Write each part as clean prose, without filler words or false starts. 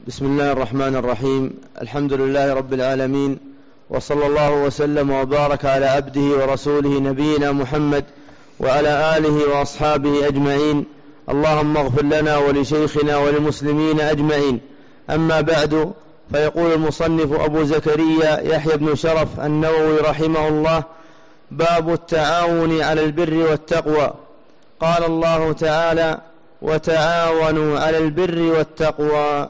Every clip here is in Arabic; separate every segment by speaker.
Speaker 1: بسم الله الرحمن الرحيم. الحمد لله رب العالمين، وصلى الله وسلم وبارك على عبده ورسوله نبينا محمد وعلى آله وأصحابه أجمعين. اللهم اغفر لنا ولشيخنا وللمسلمين أجمعين. أما بعد، فيقول المصنف أبو زكريا يحيى بن شرف النووي رحمه الله: باب التعاون على البر والتقوى. قال الله تعالى: وتعاونوا على البر والتقوى.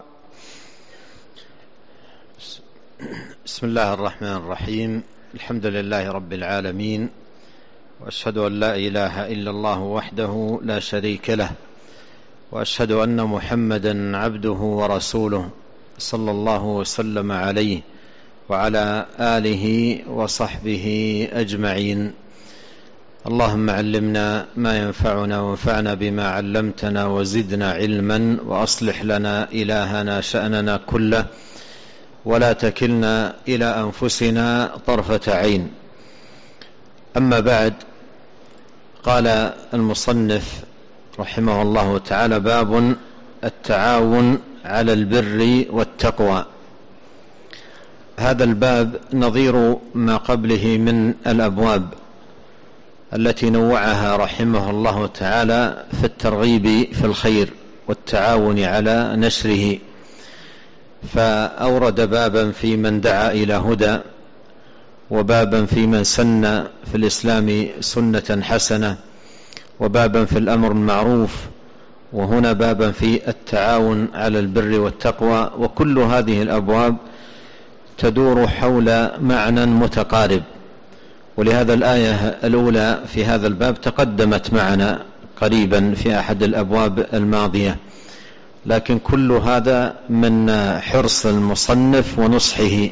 Speaker 2: بسم الله الرحمن الرحيم. الحمد لله رب العالمين، وأشهد أن لا إله إلا الله وحده لا شريك له، وأشهد أن محمدا عبده ورسوله صلى الله وسلم عليه وعلى آله وصحبه أجمعين. اللهم علمنا ما ينفعنا وانفعنا بما علمتنا وزدنا علما، وأصلح لنا إلهنا شأننا كله، ولا تكلنا إلى أنفسنا طرفة عين. أما بعد، قال المصنف رحمه الله تعالى: باب التعاون على البر والتقوى. هذا الباب نظير ما قبله من الأبواب التي نوعها رحمه الله تعالى في الترغيب في الخير والتعاون على نشره، فأورد بابا في من دعا إلى هدى، وبابا في من سن في الإسلام سنة حسنة، وبابا في الأمر المعروف، وهنا بابا في التعاون على البر والتقوى. وكل هذه الأبواب تدور حول معنى متقارب، ولهذا الآية الأولى في هذا الباب تقدمت معنا قريبا في أحد الأبواب الماضية، لكن كل هذا من حرص المصنف ونصحه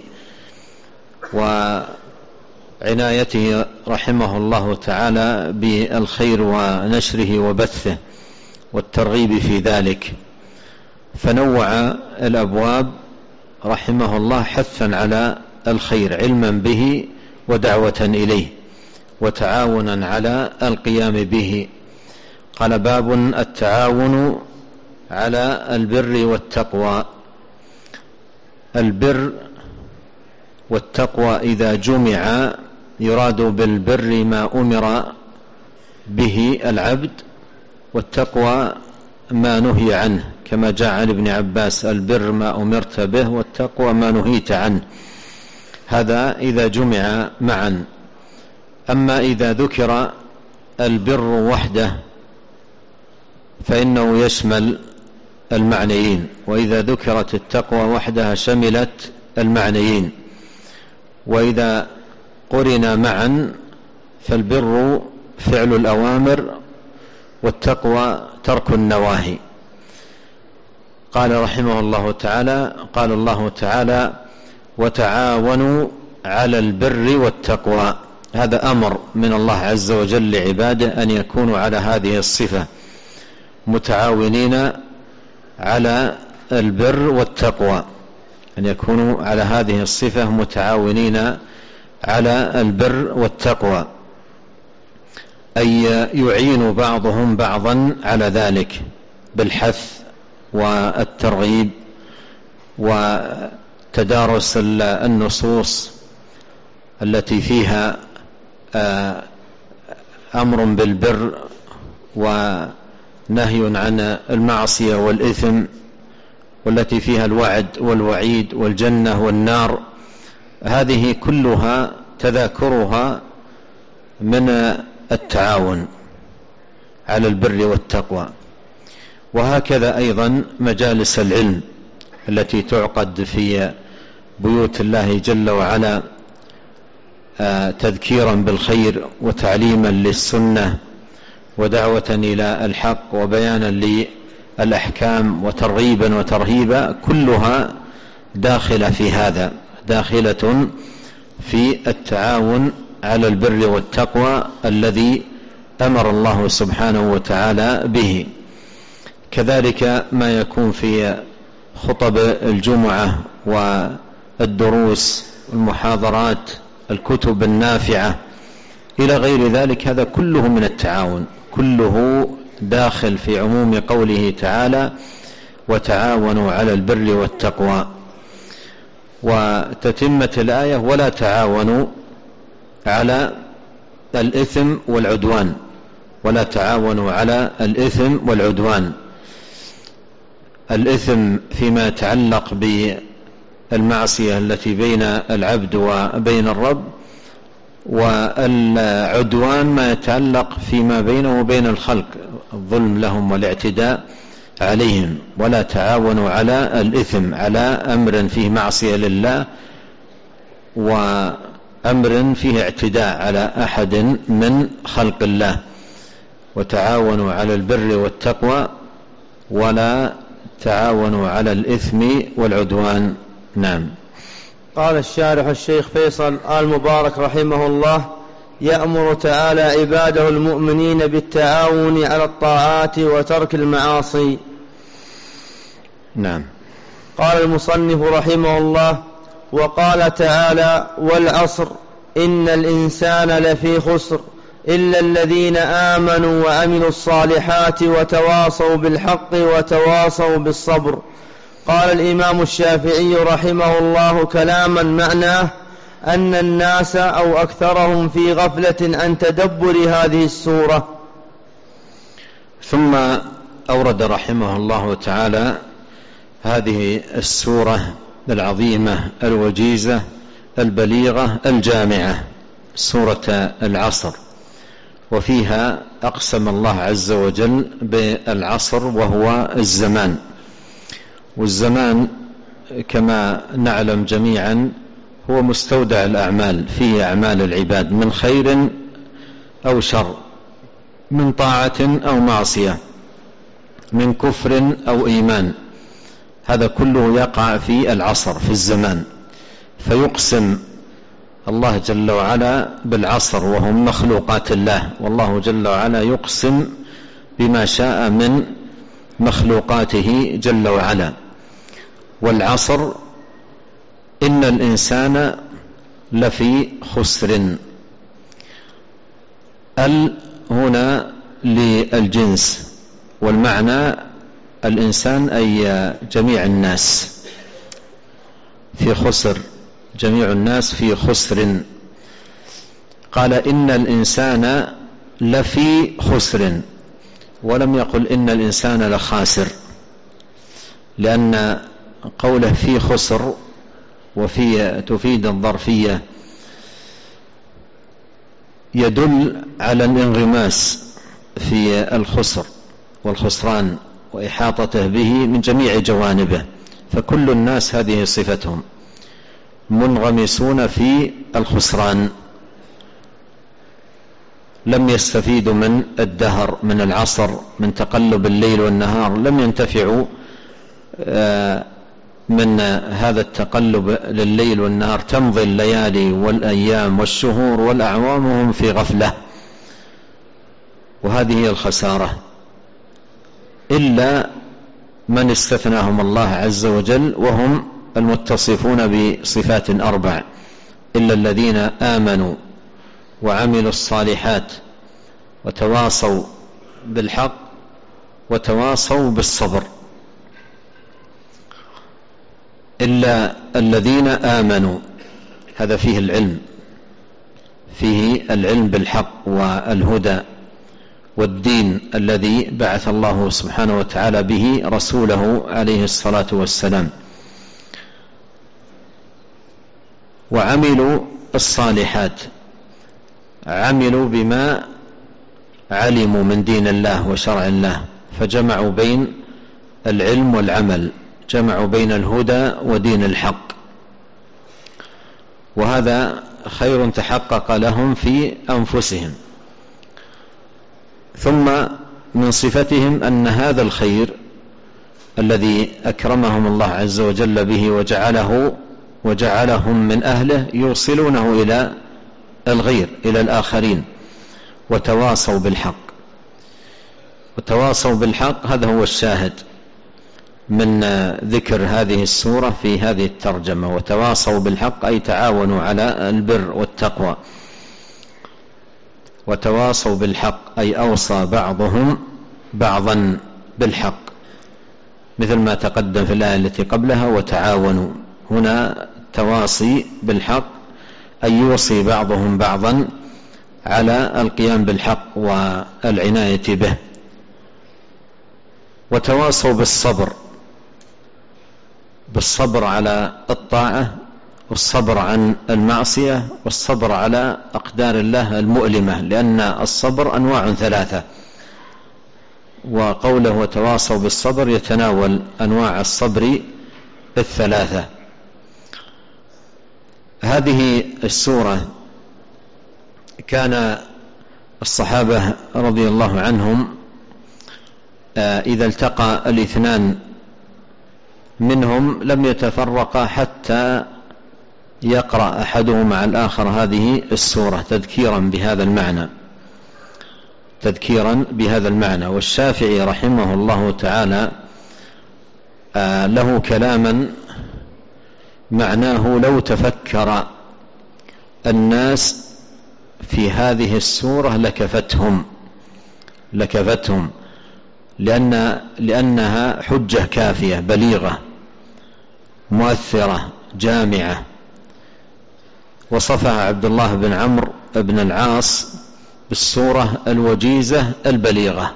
Speaker 2: وعنايته رحمه الله تعالى بالخير ونشره وبثه والترغيب في ذلك، فنوع الأبواب رحمه الله حثا على الخير علما به ودعوة إليه وتعاونا على القيام به. قال: باب التعاون على البر والتقوى. البر والتقوى إذا جمع يراد بالبر ما أمر به العبد، والتقوى ما نهي عنه، كما جاء عن ابن عباس: البر ما أمرت به، والتقوى ما نهيت عنه. هذا إذا جمع معا. أما إذا ذكر البر وحده فإنه يشمل المعنيين، وإذا ذكرت التقوى وحدها شملت المعنيين. وإذا قرنا معا فالبر فعل الأوامر، والتقوى ترك النواهي. قال رحمه الله تعالى: قال الله تعالى: وتعاونوا على البر والتقوى. هذا أمر من الله عز وجل لعباده أن يكونوا على هذه الصفة، متعاونين على البر والتقوى، أن يكونوا على هذه الصفة متعاونين على البر والتقوى، أي يعين بعضهم بعضا على ذلك بالحث والترغيب وتدارس النصوص التي فيها أمر بالبر ونهي عن المعصية والإثم، والتي فيها الوعد والوعيد والجنة والنار. هذه كلها تذاكرها من التعاون على البر والتقوى. وهكذا أيضا مجالس العلم التي تعقد في بيوت الله جل وعلا تذكيرا بالخير وتعليما للسنة ودعوة إلى الحق وبيانا للأحكام وترغيبا وترهيبا، كلها داخلة في هذا، داخلة في التعاون على البر والتقوى الذي أمر الله سبحانه وتعالى به. كذلك ما يكون في خطب الجمعة والدروس والمحاضرات، الكتب النافعة إلى غير ذلك، هذا كله من التعاون، كله داخل في عموم قوله تعالى: وتعاونوا على البر والتقوى. وتتمة الآية: ولا تعاونوا على الإثم والعدوان، ولا تعاونوا على الإثم والعدوان. الإثم فيما يتعلق بالمعصية التي بين العبد وبين الرب، والعدوان ما يتعلق فيما بينه وبين الخلق، الظلم لهم والاعتداء عليهم. ولا تعاونوا على الإثم، على أمر فيه معصية لله وأمر فيه اعتداء على أحد من خلق الله. وتعاونوا على البر والتقوى ولا تعاونوا على الإثم والعدوان. نعم.
Speaker 1: قال الشارح الشيخ فيصل آل مبارك رحمه الله: يأمر تعالى عباده المؤمنين بالتعاون على الطاعات وترك المعاصي.
Speaker 2: نعم.
Speaker 1: قال المصنف رحمه الله: وقال تعالى: والعصر إن الإنسان لفي خسر إلا الذين آمنوا وعملوا الصالحات وتواصوا بالحق وتواصوا بالصبر. قال الإمام الشافعي رحمه الله كلاما معناه أن الناس أو أكثرهم في غفلة عن تدبر هذه السورة.
Speaker 2: ثم أورد رحمه الله تعالى هذه السورة العظيمة الوجيزة البليغة الجامعة، سورة العصر، وفيها أقسم الله عز وجل بالعصر وهو الزمان. والزمان كما نعلم جميعا هو مستودع الأعمال، فيه أعمال العباد من خير أو شر، من طاعة أو معصية، من كفر أو إيمان، هذا كله يقع في العصر، في الزمان. فيقسم الله جل وعلا بالعصر وهم مخلوقات الله، والله جل وعلا يقسم بما شاء من مخلوقاته جل وعلا. والعصر إن الإنسان لفي خسر. هنا للجنس، والمعنى الإنسان أي جميع الناس في خسر، جميع الناس في خسر. قال إن الإنسان لفي خسر، ولم يقل إن الإنسان لخاسر، لأن قوله في خسر وفي تفيد الظرفية يدل على الانغماس في الخسر والخسران وإحاطته به من جميع جوانبه. فكل الناس هذه صفتهم، منغمسون في الخسران، لم يستفيدوا من الدهر، من العصر، من تقلب الليل والنهار، لم ينتفعوا من هذا التقلب لليل والنهار. تمضي الليالي والأيام والشهور والأعوام وهم في غفلة، وهذه هي الخسارة. إلا من استثناهم الله عز وجل، وهم المتصفون بصفات 4: إلا الذين آمنوا وعملوا الصالحات وتواصوا بالحق وتواصوا بالصبر. إلا الذين آمنوا، هذا فيه العلم، فيه العلم بالحق والهدى والدين الذي بعث الله سبحانه وتعالى به رسوله عليه الصلاة والسلام. وعملوا الصالحات، عملوا بما علموا من دين الله وشرع الله، فجمعوا بين العلم والعمل، جمعوا بين الهدى ودين الحق، وهذا خير تحقق لهم في أنفسهم. ثم من صفتهم أن هذا الخير الذي أكرمهم الله عز وجل به وجعلهم من أهله يوصلونه إلى الغير، إلى الآخرين. وتواصوا بالحق، وتواصوا بالحق، هذا هو الشاهد من ذكر هذه السورة في هذه الترجمة. وتواصوا بالحق أي تعاونوا على البر والتقوى. وتواصوا بالحق أي أوصى بعضهم بعضا بالحق، مثل ما تقدم في الآية التي قبلها وتعاونوا. هنا تواصي بالحق، أي يوصي بعضهم بعضا على القيام بالحق والعناية به. وتواصوا بالصبر على الطاعة، والصبر عن المعصية، والصبر على أقدار الله المؤلمة، لأن الصبر أنواع ثلاثة، وقوله وتواصوا بالصبر يتناول أنواع الصبر الثلاثة. هذه السورة كان الصحابة رضي الله عنهم إذا التقى الاثنان منهم لم يتفرقا حتى يقرأ أحدهم مع الآخر هذه السورة تذكيرا بهذا المعنى. والشافعي رحمه الله تعالى له كلاما معناه لو تفكر الناس في هذه السورة لكفتهم لأنها حجة كافية بليغة مؤثرة جامعة. وصفها عبد الله بن عمرو بن العاص بالسورة الوجيزة البليغة،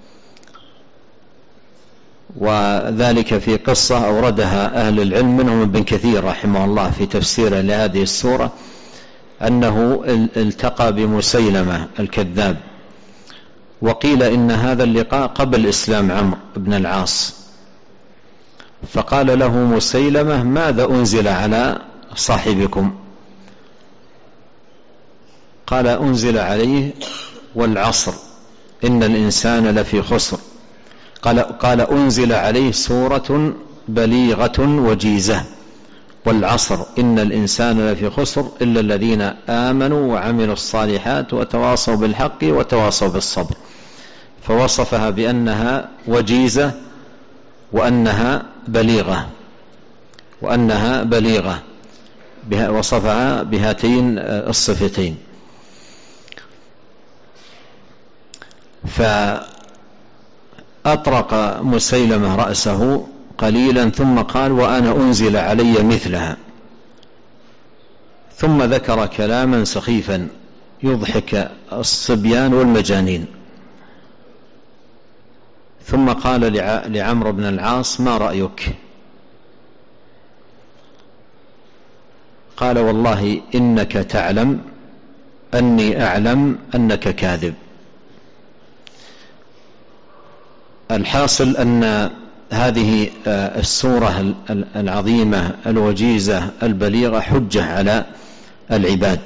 Speaker 2: وذلك في قصة أوردها أهل العلم منهم ابن كثير رحمه الله في تفسيره لهذه السورة، أنه التقى بمسيلمة الكذاب، وقيل إن هذا اللقاء قبل إسلام عمرو بن العاص، فقال له مسيلمة ماذا أنزل على صاحبكم؟ قال أنزل عليه والعصر إن الإنسان لفي خسر. قال أنزل عليه سورة بليغة وجيزة والعصر إن الإنسان لفي خسر إلا الذين آمنوا وعملوا الصالحات وتواصوا بالحق وتواصوا بالصبر. فوصفها بأنها وجيزة وأنها بليغة وصفها بهاتين الصفتين. فأطرق مسيلمة رأسه قليلا ثم قال وأنا أنزل علي مثلها، ثم ذكر كلاما سخيفا يضحك الصبيان والمجانين، ثم قال لعمرو بن العاص ما رأيك؟ قال والله إنك تعلم أني أعلم أنك كاذب. الحاصل أن هذه السورة العظيمة الوجيزة البليغة حجة على العباد.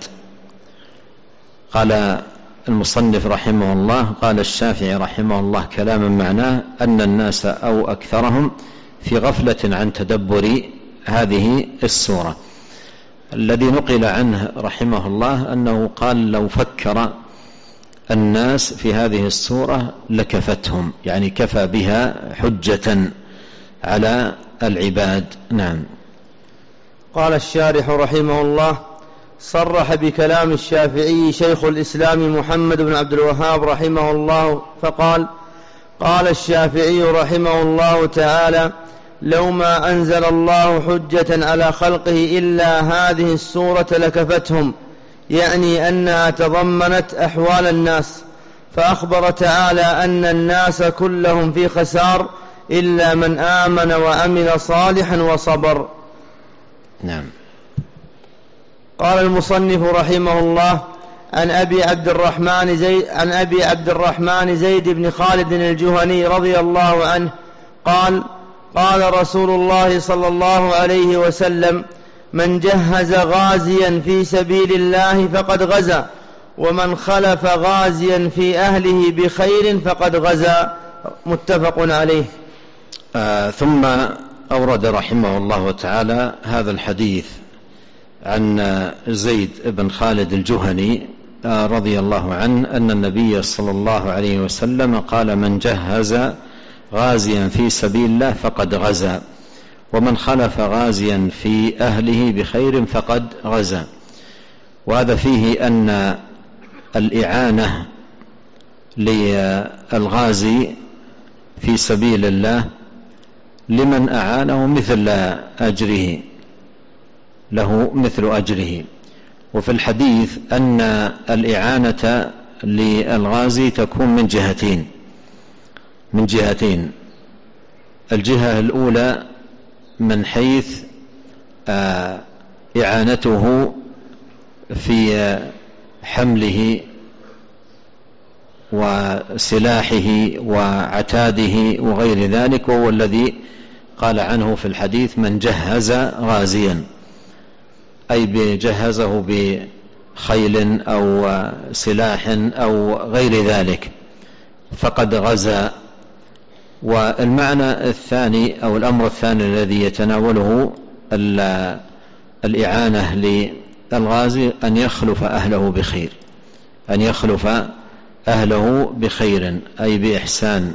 Speaker 2: قال المصنف رحمه الله قال الشافعي رحمه الله كلاما معناه أن الناس أو أكثرهم في غفلة عن تدبر هذه السورة. الذي نقل عنه رحمه الله أنه قال لو فكر الناس في هذه السورة لكفتهم، يعني كفى بها حجة على العباد. نعم.
Speaker 1: قال الشارح رحمه الله صرح بكلام الشافعي شيخ الإسلام محمد بن عبد الوهاب رحمه الله فقال قال الشافعي رحمه الله تعالى لو ما أنزل الله حجة على خلقه إلا هذه السورة لكفتهم، يعني أنها تضمنت أحوال الناس، فأخبر تعالى أن الناس كلهم في خسار إلا من آمن وعمل صالحا وصبر.
Speaker 2: نعم.
Speaker 1: قال المصنف رحمه الله عن أبي عبد الرحمن زيد بن خالد الجهني رضي الله عنه قال قال رسول الله صلى الله عليه وسلم من جهز غازيا في سبيل الله فقد غزا، ومن خلف غازيا في أهله بخير فقد غزا، متفق عليه.
Speaker 2: ثم أورد رحمه الله تعالى هذا الحديث عن زيد بن خالد الجهني رضي الله عنه أن النبي صلى الله عليه وسلم قال من جهز غازيا في سبيل الله فقد غزا، ومن خلف غازيا في أهله بخير فقد غزا. وهذا فيه أن الإعانة للغازي في سبيل الله لمن أعانه مثل أجره، له مثل أجره. وفي الحديث أن الإعانة للغازي تكون من جهتين. الجهة الأولى من حيث إعانته في حمله وسلاحه وعتاده وغير ذلك، وهو الذي قال عنه في الحديث: من جهز غازيا، أي بجهزه بخيل أو سلاح أو غير ذلك فقد غزا. والمعنى الثاني أو الأمر الثاني الذي يتناوله الإعانة للغازي أن يخلف أهله بخير، أي بإحسان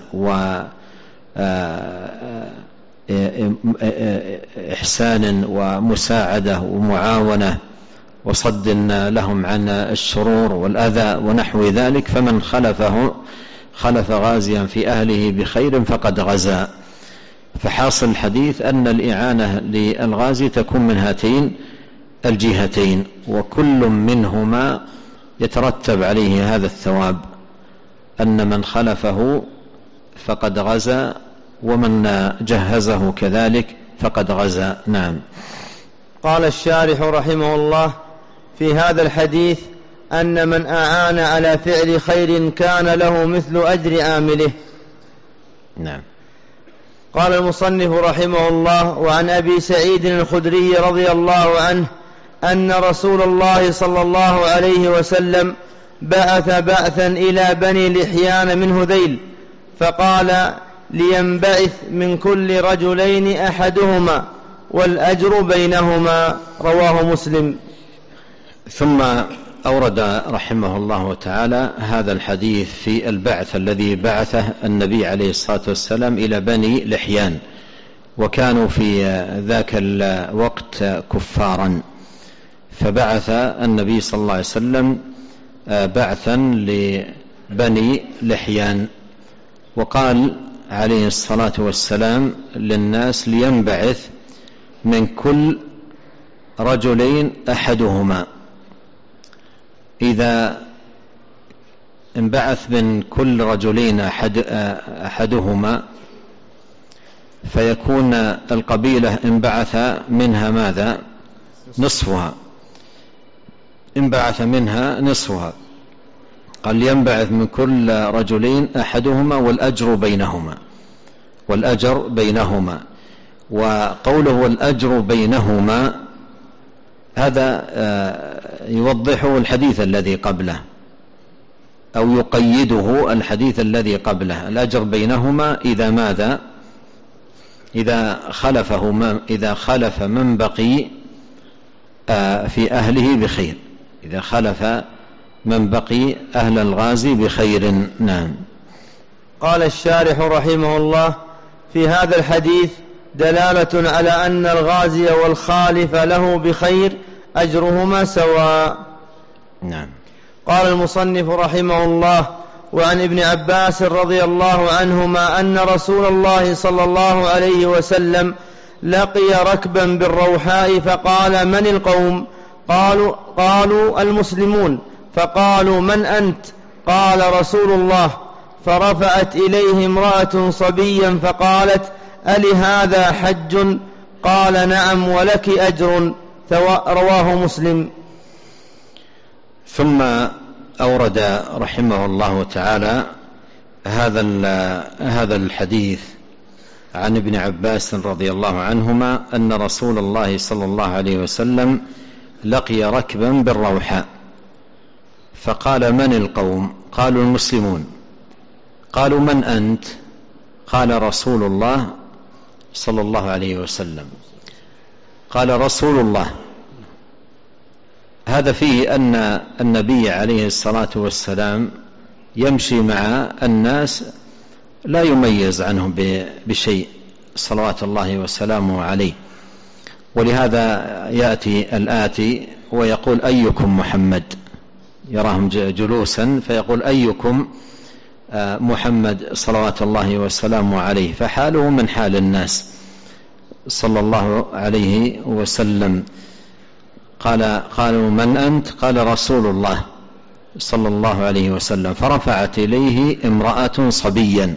Speaker 2: وإحسان ومساعدة ومعاونة وصد لهم عن الشرور والأذى ونحو ذلك. فمن خلف غازيا في أهله بخير فقد غزا. فحاصل الحديث أن الإعانة للغازي تكون من هاتين الجهتين، وكل منهما يترتب عليه هذا الثواب، أن من خلفه فقد غزا ومن جهزه كذلك فقد غزا. نعم.
Speaker 1: قال الشارح رحمه الله: في هذا الحديث أن من أعان على فعل خير كان له مثل أجر عامله.
Speaker 2: نعم.
Speaker 1: قال المصنف رحمه الله: وعن أبي سعيد الخدري رضي الله عنه أن رسول الله صلى الله عليه وسلم بعث بعثا إلى بني لحيان من هذيل، فقال: لينبعث من كل رجلين أحدهما والأجر بينهما. رواه مسلم.
Speaker 2: ثم أورد رحمه الله تعالى هذا الحديث في البعث الذي بعثه النبي عليه الصلاة والسلام إلى بني لحيان، وكانوا في ذاك الوقت كفارا، فبعث النبي صلى الله عليه وسلم بعثا لبني لحيان، وقال عليه الصلاة والسلام للناس: لينبعث من كل رجلين أحدهما. إذا انبعث من كل رجلين أحدهما فيكون القبيلة انبعث منها ماذا؟ نصفها. انبعث منها نصفها. قال: ينبعث من كل رجلين أحدهما والأجر بينهما. وقوله والأجر بينهما هذا يوضحه الحديث الذي قبله أو يقيده الحديث الذي قبله. الأجر بينهما إذا ماذا؟ إذا خلف من بقي في أهله بخير، إذا خلف من بقي أهل الغازي بخير. نعم.
Speaker 1: قال الشارح رحمه الله: في هذا الحديث دلالة على أن الغازي والخالف له بخير أجرهما سواء.
Speaker 2: نعم.
Speaker 1: قال المصنف رحمه الله: وعن ابن عباس رضي الله عنهما أن رسول الله صلى الله عليه وسلم لقي ركبا بالروحاء فقال: من القوم؟ قالوا المسلمون. فقالوا: من أنت؟ قال: رسول الله. فرفعت إليه امرأة صبيا فقالت: ألهذا حج؟ قال: نعم ولك أجر. رواه مسلم.
Speaker 2: ثم أورد رحمه الله تعالى هذا الحديث عن ابن عباس رضي الله عنهما أن رسول الله صلى الله عليه وسلم لقي ركبا بالروحاء فقال: من القوم؟ قالوا: المسلمون. قالوا: من أنت؟ قال: رسول الله صلى الله عليه وسلم. قال: رسول الله. هذا فيه أن النبي عليه الصلاة والسلام يمشي مع الناس لا يميز عنهم بشيء صلوات الله وسلامه عليه، ولهذا يأتي الآتي ويقول: أيكم محمد؟ يراهم جلوسا فيقول: أيكم محمد صلوات الله وسلامه عليه، فحاله من حال الناس. صلى الله عليه وسلم. قالوا من أنت؟ قال رسول الله صلى الله عليه وسلم. فرفعت إليه امرأة صبيا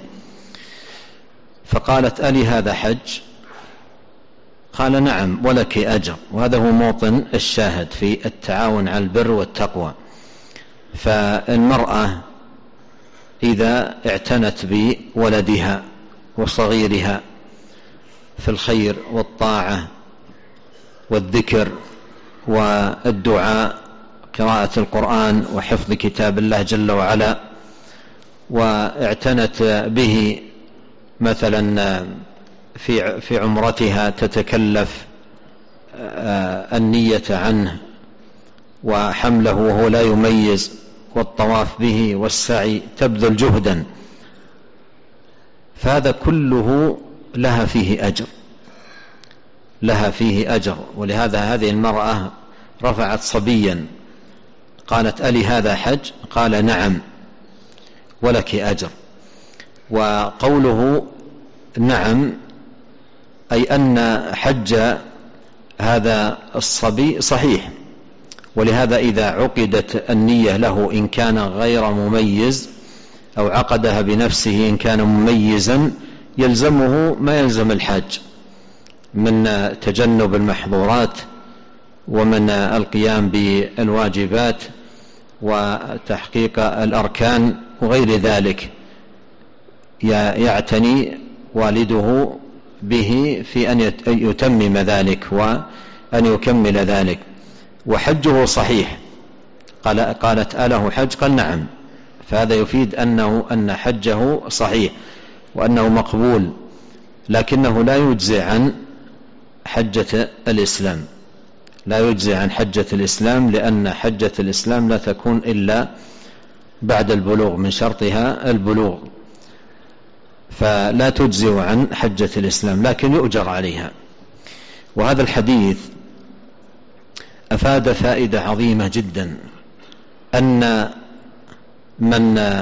Speaker 2: فقالت ألي هذا حج؟ قال نعم ولك أجر. وهذا هو موطن الشاهد في التعاون على البر والتقوى. فالمرأة إذا اعتنت بولدها وصغيرها في الخير والطاعة والذكر والدعاء، قراءة القرآن وحفظ كتاب الله جل وعلا، واعتنت به مثلا في عمرتها تتكلف النية عنه وحمله وهو لا يميز والطواف به والسعي، تبذل جهدا، فهذا كله لها فيه أجر، لها فيه أجر. ولهذا هذه المرأة رفعت صبيا قالت ألي هذا حج؟ قال نعم ولك أجر. وقوله نعم أي أن حج هذا الصبي صحيح. ولهذا إذا عقدت النية له إن كان غير مميز أو عقدها بنفسه إن كان مميزا يلزمه ما يلزم الحاج من تجنب المحظورات ومن القيام بالواجبات وتحقيق الأركان وغير ذلك، يعتني والده به في أن يتمم ذلك وأن يكمل ذلك. وحجه صحيح. قالت أله حج؟ قال نعم. فهذا يفيد أن حجه صحيح وأنه مقبول، لكنه لا يجزي عن حجة الإسلام، لا يجزي عن حجة الإسلام، لأن حجة الإسلام لا تكون إلا بعد البلوغ، من شرطها البلوغ، فلا تجزي عن حجة الإسلام لكن يؤجر عليها. وهذا الحديث أفاد فائدة عظيمة جدا، أن من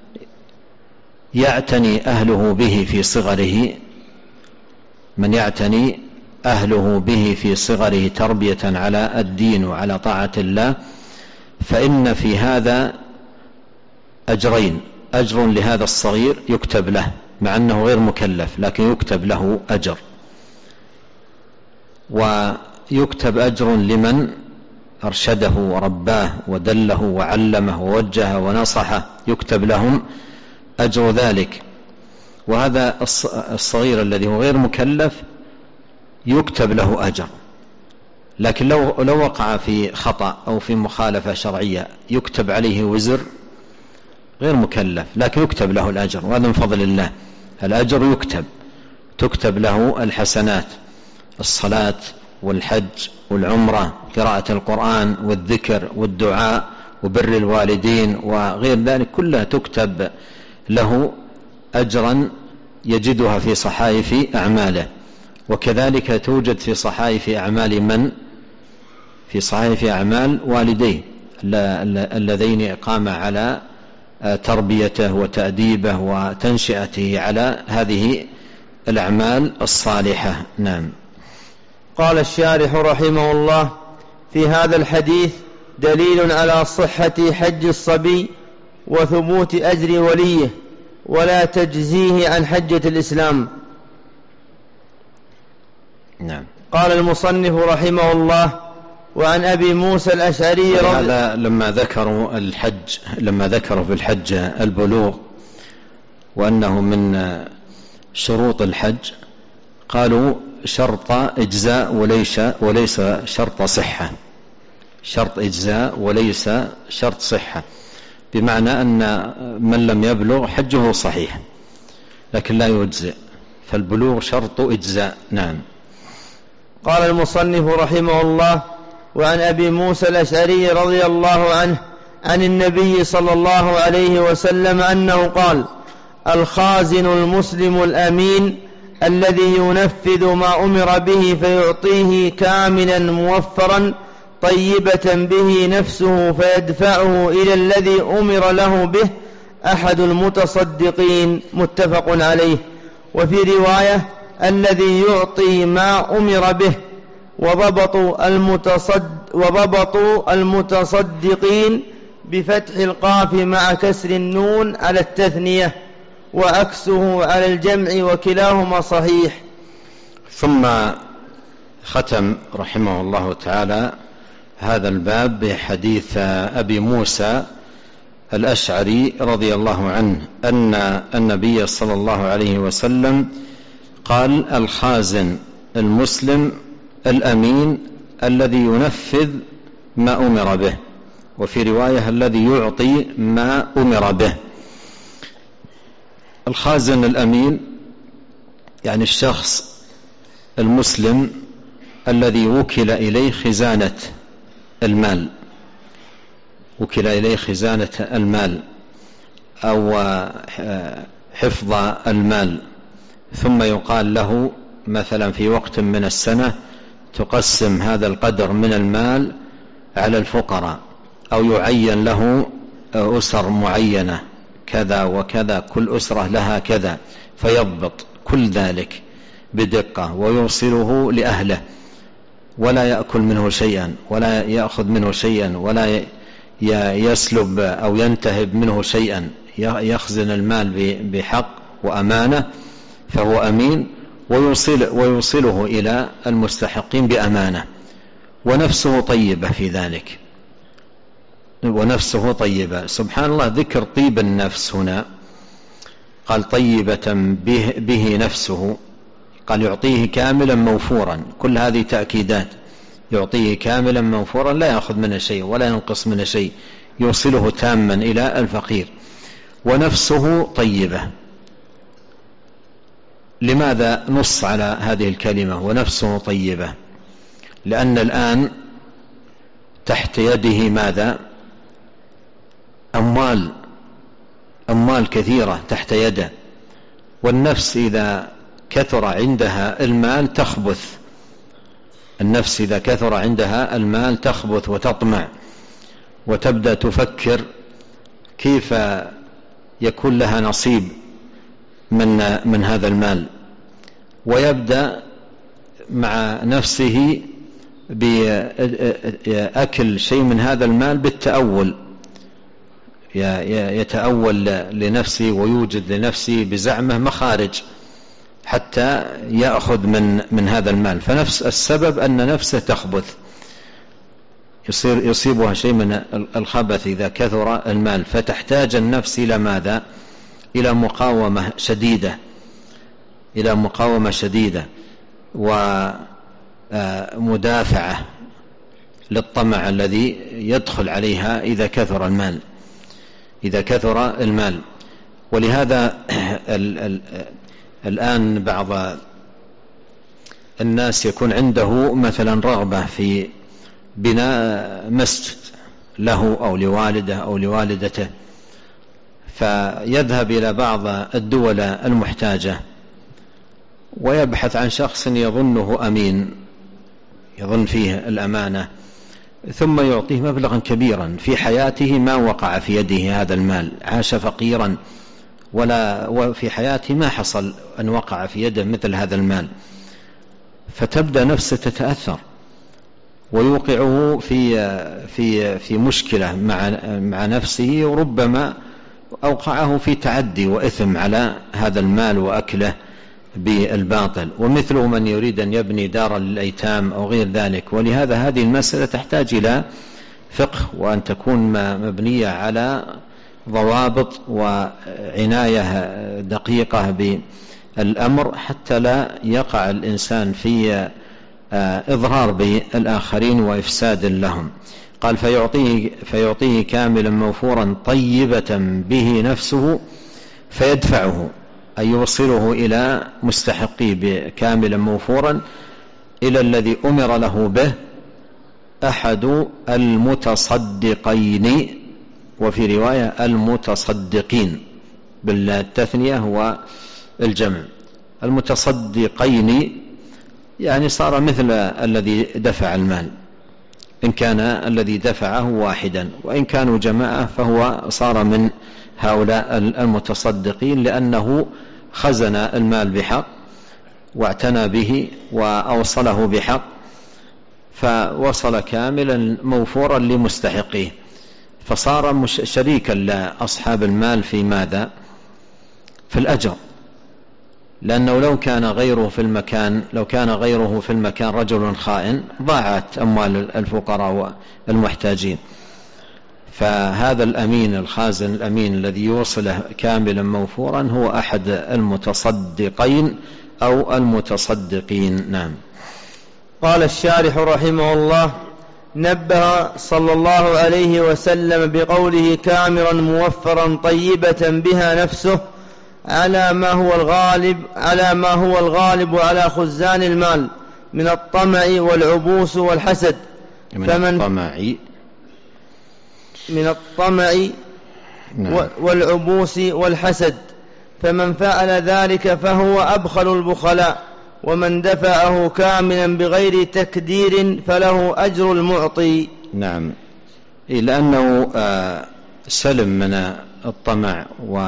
Speaker 2: يعتني أهله به في صغره، من يعتني أهله به في صغره تربية على الدين وعلى طاعة الله، فإن في هذا أجرين: أجر لهذا الصغير يكتب له مع أنه غير مكلف لكن يكتب له أجر، ويكتب أجر لمن أرشده ورباه ودله وعلمه ووجهه ونصحه، يكتب لهم أجر ذلك. وهذا الصغير الذي هو غير مكلف يكتب له أجر، لكن لو وقع في خطأ أو في مخالفة شرعية يكتب عليه وزر، غير مكلف لكن يكتب له الأجر، وهذا من فضل الله. الأجر تكتب له الحسنات، الصلاة والحج والعمرة، قراءة القرآن والذكر والدعاء وبر الوالدين وغير ذلك، كلها تكتب له أجرا يجدها في صحائف أعماله. وكذلك توجد في صحائف أعمال من؟ في صحائف أعمال والديه اللذين قام على تربيته وتأديبه وتنشئته على هذه الأعمال الصالحة. نعم.
Speaker 1: قال الشارح رحمه الله: في هذا الحديث دليل على صحة حج الصبي وثبوت أجر وليه ولا تجزيه عن حجة الإسلام.
Speaker 2: نعم.
Speaker 1: قال المصنف رحمه الله: وعن أبي موسى الأشعري
Speaker 2: هذا لما ذكروا في الحج البلوغ وأنه من شروط الحج قالوا شرط إجزاء وليس شرط صحة، شرط إجزاء وليس شرط صحة، بمعنى أن من لم يبلغ حجه صحيح لكن لا يجزئ، فالبلوغ شرط إجزاء. نعم.
Speaker 1: قال المصنف رحمه الله: وعن أبي موسى الأشعري رضي الله عنه عن النبي صلى الله عليه وسلم أنه قال: الخازن المسلم الأمين الذي ينفذ ما أمر به فيعطيه كاملا موفرا طيبة به نفسه فيدفعه إلى الذي أمر له به أحد المتصدقين. متفق عليه. وفي رواية: الذي يعطي ما أمر به. وضبطوا المتصدقين بفتح القاف مع كسر النون على التثنية، وأكسه على الجمع، وكلاهما صحيح.
Speaker 2: ثم ختم رحمه الله تعالى هذا الباب بحديث أبي موسى الأشعري رضي الله عنه أن النبي صلى الله عليه وسلم قال: الخازن المسلم الأمين الذي ينفذ ما أمر به، وفي رواية الذي يعطي ما أمر به. الخازن الأمين يعني الشخص المسلم الذي وكل إليه خزانة المال، وكل إليه خزانة المال أو حفظ المال، ثم يقال له مثلا في وقت من السنة تقسم هذا القدر من المال على الفقراء، أو يعين له أسر معينة كذا وكذا، كل أسرة لها كذا، فيضبط كل ذلك بدقة ويوصله لأهله، ولا يأكل منه شيئا ولا يأخذ منه شيئا ولا يسلب أو ينتهب منه شيئا، يخزن المال بحق وأمانة، فهو أمين، ويوصله إلى المستحقين بأمانة، ونفسه طيبة في ذلك، ونفسه طيبة. سبحان الله، ذكر طيب النفس هنا، قال طيبة به نفسه، قال يعطيه كاملا موفورا، كل هذه تأكيدات، يعطيه كاملا موفورا لا يأخذ منه شيء ولا ينقص منه شيء، يوصله تاما إلى الفقير، ونفسه طيبة. لماذا نص على هذه الكلمة ونفسه طيبة؟ لأن الآن تحت يده ماذا؟ أموال كثيرة تحت يده، والنفس إذا كثر عندها المال تخبث، النفس إذا كثر عندها المال تخبث وتطمع، وتبدأ تفكر كيف يكون لها نصيب من هذا المال، ويبدأ مع نفسه بأكل شيء من هذا المال بالتأول، يتأول لنفسه ويوجد لنفسه بزعمه مخارج حتى يأخذ من هذا المال. فنفس السبب أن نفسه تخبث، يصيبها شيء من الخبث إذا كثر المال، فتحتاج النفس إلى ماذا؟ إلى مقاومة شديدة ومدافعة للطمع الذي يدخل عليها إذا كثر المال. ولهذا الآن بعض الناس يكون عنده مثلا رغبة في بناء مسجد له أو لوالده أو لوالدته، فيذهب إلى بعض الدول المحتاجة ويبحث عن شخص يظنه أمين، يظن فيه الأمانة، ثم يعطيه مبلغا كبيرا، في حياته ما وقع في يده هذا المال، عاش فقيرا وفي حياته ما حصل أن وقع في يده مثل هذا المال، فتبدأ نفسه تتأثر ويوقعه في مشكلة مع نفسه، وربما أوقعه في تعدي وإثم على هذا المال وأكله بالباطل، ومثله من يريد أن يبني دارا للأيتام أو غير ذلك. ولهذا هذه المسألة تحتاج إلى فقه، وأن تكون مبنية على ضوابط وعناية دقيقة بالأمر، حتى لا يقع الإنسان في إضرار بالآخرين وإفساد لهم. قال فيعطيه كاملا موفورا طيبة به نفسه فيدفعه، أي يوصله إلى مستحقيه كاملا موفورا إلى الذي أمر له به أحد المتصدقين، وفي رواية المتصدقين بالتثنية والجمع. المتصدقين يعني صار مثل الذي دفع المال، إن كان الذي دفعه واحدا، وإن كانوا جماعة فهو صار من هؤلاء المتصدقين، لأنه خزن المال بحق واعتنى به وأوصله بحق، فوصل كاملا موفورا لمستحقيه، فصار شريكا لأصحاب المال في ماذا؟ في الأجر. لأنه لو كان غيره في المكان رجل خائن ضاعت أموال الفقراء والمحتاجين. فهذا الأمين الخازن الأمين الذي يوصله كاملا موفورا هو أحد المتصدقين أو المتصدقين. نعم.
Speaker 1: قال الشارح رحمه الله: نبه صلى الله عليه وسلم بقوله كامرا موفرا طيبة بها نفسه على ما هو الغالب على خزان المال من الطمع والعبوس والحسد. من الطمع والعبوس والحسد، فمن فعل ذلك فهو أبخل البخلاء، ومن دفعه كاملا بغير تكدير فله أجر المعطي.
Speaker 2: نعم، لأنه سلم من الطمع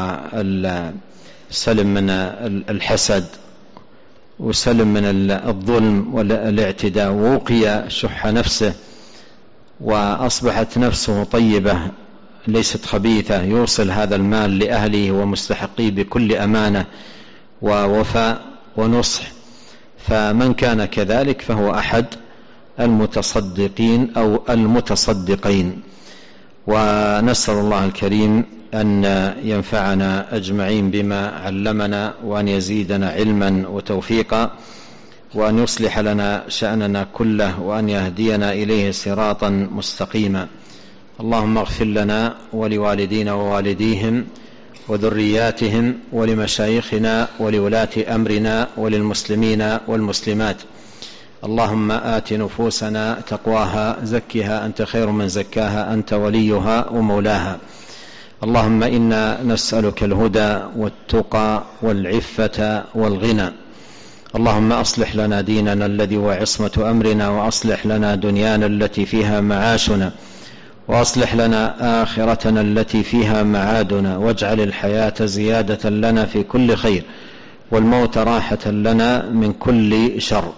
Speaker 2: وسلم من الحسد وسلم من الظلم والاعتداء، ووقي شح نفسه وأصبحت نفسه طيبة ليست خبيثة، يوصل هذا المال لأهله ومستحقيه بكل أمانة ووفاء ونصح. فمن كان كذلك فهو أحد المتصدقين أو المتصدقين. ونسأل الله الكريم أن ينفعنا أجمعين بما علمنا، وأن يزيدنا علما وتوفيقا، وأن يصلح لنا شأننا كله، وأن يهدينا إليه صراطا مستقيما. اللهم اغفر لنا ولوالدينا ووالديهم وذرياتهم ولمشايخنا ولولاة أمرنا وللمسلمين والمسلمات. اللهم آت نفوسنا تقواها، زكها أنت خير من زكاها، أنت وليها ومولاها. اللهم إنا نسألك الهدى والتقى والعفة والغنى. اللهم أصلح لنا ديننا الذي هو عصمة أمرنا، وأصلح لنا دنيانا التي فيها معاشنا، وأصلح لنا آخرتنا التي فيها معادنا، واجعل الحياة زيادة لنا في كل خير، والموت راحة لنا من كل شر.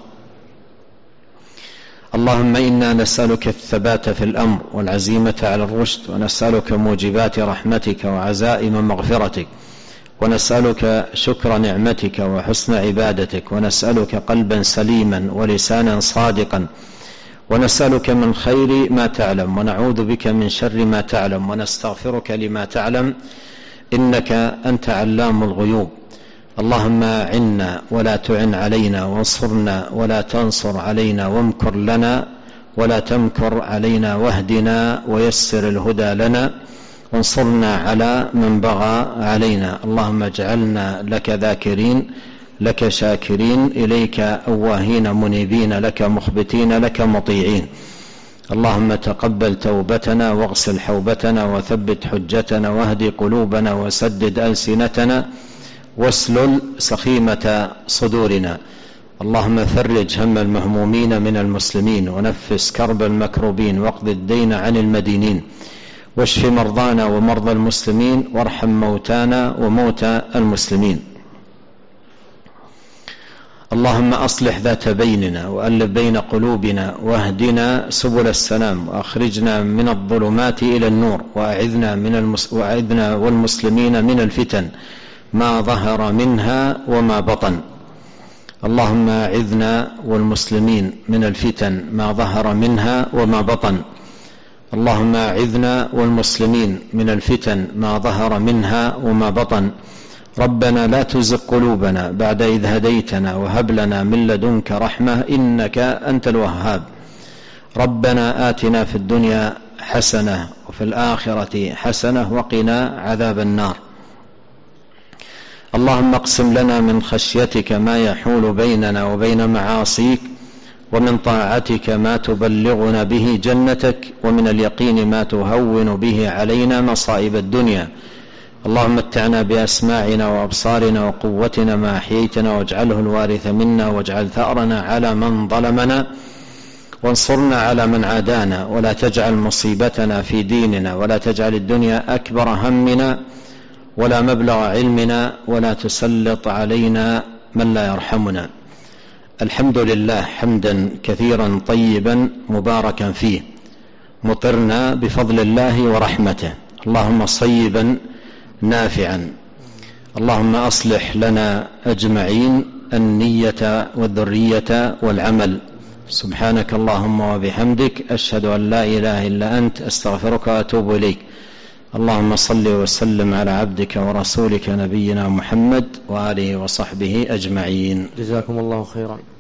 Speaker 2: اللهم إنا نسألك الثبات في الأمر والعزيمة على الرشد، ونسألك موجبات رحمتك وعزائم مغفرتك، ونسألك شكر نعمتك وحسن عبادتك، ونسألك قلبا سليما ولسانا صادقا، ونسألك من خير ما تعلم، ونعوذ بك من شر ما تعلم، ونستغفرك لما تعلم، إنك أنت علام الغيوب. اللهم عنا ولا تعن علينا، وانصرنا ولا تنصر علينا، وامكر لنا ولا تمكر علينا، واهدنا ويسر الهدى لنا، وانصرنا على من بغى علينا. اللهم اجعلنا لك ذاكرين، لك شاكرين، إليك أواهين منيبين، لك مخبتين، لك مطيعين. اللهم تقبل توبتنا، واغسل حوبتنا، وثبت حجتنا، واهد قلوبنا، وسدد ألسنتنا، واسلل سخيمة صدورنا. اللهم فرج هم المهمومين من المسلمين، ونفس كرب المكروبين، واقض الدين عن المدينين، واشف مرضانا ومرضى المسلمين، وارحم موتانا وموتى المسلمين. اللهم أصلح ذات بيننا، وألف بين قلوبنا، واهدنا سبل السلام، وأخرجنا من الظلمات إلى النور، وأعذنا والمسلمين من الفتن ما ظهر منها وما بطن. اللهم أعذنا والمسلمين من الفتن ما ظهر منها وما بطن. اللهم أعذنا والمسلمين من الفتن ما ظهر منها وما بطن. ربنا لا تزغ قلوبنا بعد إذ هديتنا، وهب لنا من لدنك رحمة، إنك أنت الوهاب. ربنا آتنا في الدنيا حسنة وفي الآخرة حسنة وقنا عذاب النار. اللهم اقسم لنا من خشيتك ما يحول بيننا وبين معاصيك، ومن طاعتك ما تبلغنا به جنتك، ومن اليقين ما تهون به علينا مصائب الدنيا. اللهم متعنا بأسماعنا وأبصارنا وقوتنا ما أحييتنا، واجعله الوارث منا، واجعل ثأرنا على من ظلمنا، وانصرنا على من عادانا، ولا تجعل مصيبتنا في ديننا، ولا تجعل الدنيا أكبر همنا ولا مبلغ علمنا، ولا تسلط علينا من لا يرحمنا. الحمد لله حمدا كثيرا طيبا مباركا فيه، مطرنا بفضل الله ورحمته، اللهم صيبا نافعا. اللهم أصلح لنا أجمعين النية والذرية والعمل. سبحانك اللهم وبحمدك، أشهد أن لا إله إلا أنت، أستغفرك وأتوب إليك. اللهم صل وسلم على عبدك ورسولك نبينا محمد وآله وصحبه أجمعين.
Speaker 1: جزاكم الله خيرا.